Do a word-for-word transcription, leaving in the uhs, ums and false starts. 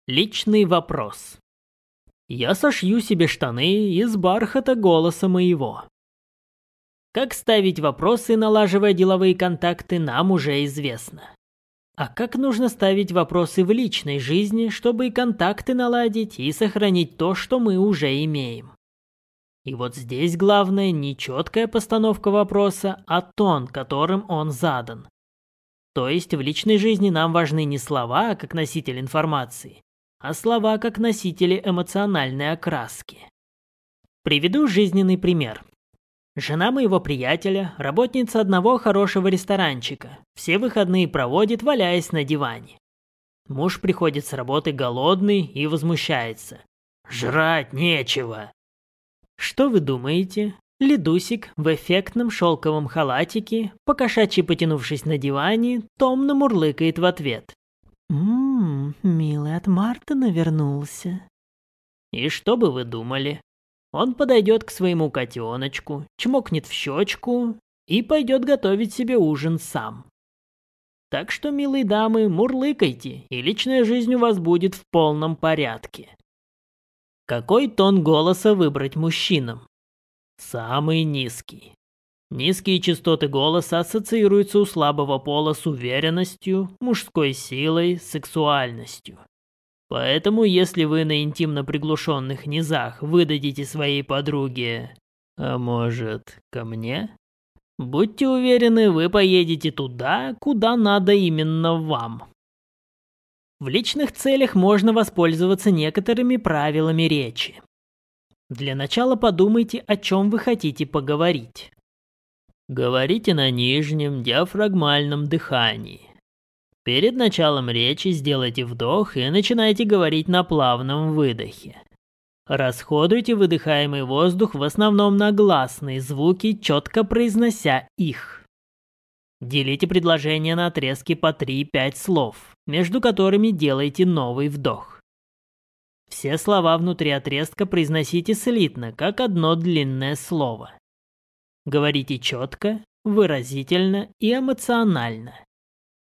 Личный вопрос. Я сошью себе штаны из бархата голоса моего. Как ставить вопросы, налаживая деловые контакты, нам уже известно. А как нужно ставить вопросы в личной жизни, чтобы и контакты наладить, и сохранить то, что мы уже имеем? И вот здесь главное не четкая постановка вопроса, а тон, которым он задан. То есть в личной жизни нам важны не слова, как носитель информации, а слова как носители эмоциональной окраски. Приведу жизненный пример. Жена моего приятеля, работница одного хорошего ресторанчика, все выходные проводит, валяясь на диване. Муж приходит с работы голодный и возмущается. «Жрать нечего!» Что вы думаете? Ледусик в эффектном шелковом халатике, покошачьи потянувшись на диване, томно мурлыкает в ответ. «Ммм, милый от Мартина вернулся». И что бы вы думали? Он подойдет к своему котеночку, чмокнет в щечку и пойдет готовить себе ужин сам. Так что, милые дамы, мурлыкайте, и личная жизнь у вас будет в полном порядке. Какой тон голоса выбрать мужчинам? Самый низкий. Низкие частоты голоса ассоциируются у слабого пола с уверенностью, мужской силой, сексуальностью. Поэтому, если вы на интимно-приглушенных низах выдадите своей подруге «А может, ко мне?», будьте уверены, вы поедете туда, куда надо именно вам. В личных целях можно воспользоваться некоторыми правилами речи. Для начала подумайте, о чем вы хотите поговорить. Говорите на нижнем диафрагмальном дыхании. Перед началом речи сделайте вдох и начинайте говорить на плавном выдохе. Расходуйте выдыхаемый воздух в основном на гласные звуки, четко произнося их. Делите предложение на отрезки по три-пять слов, между которыми делайте новый вдох. Все слова внутри отрезка произносите слитно, как одно длинное слово. Говорите четко, выразительно и эмоционально.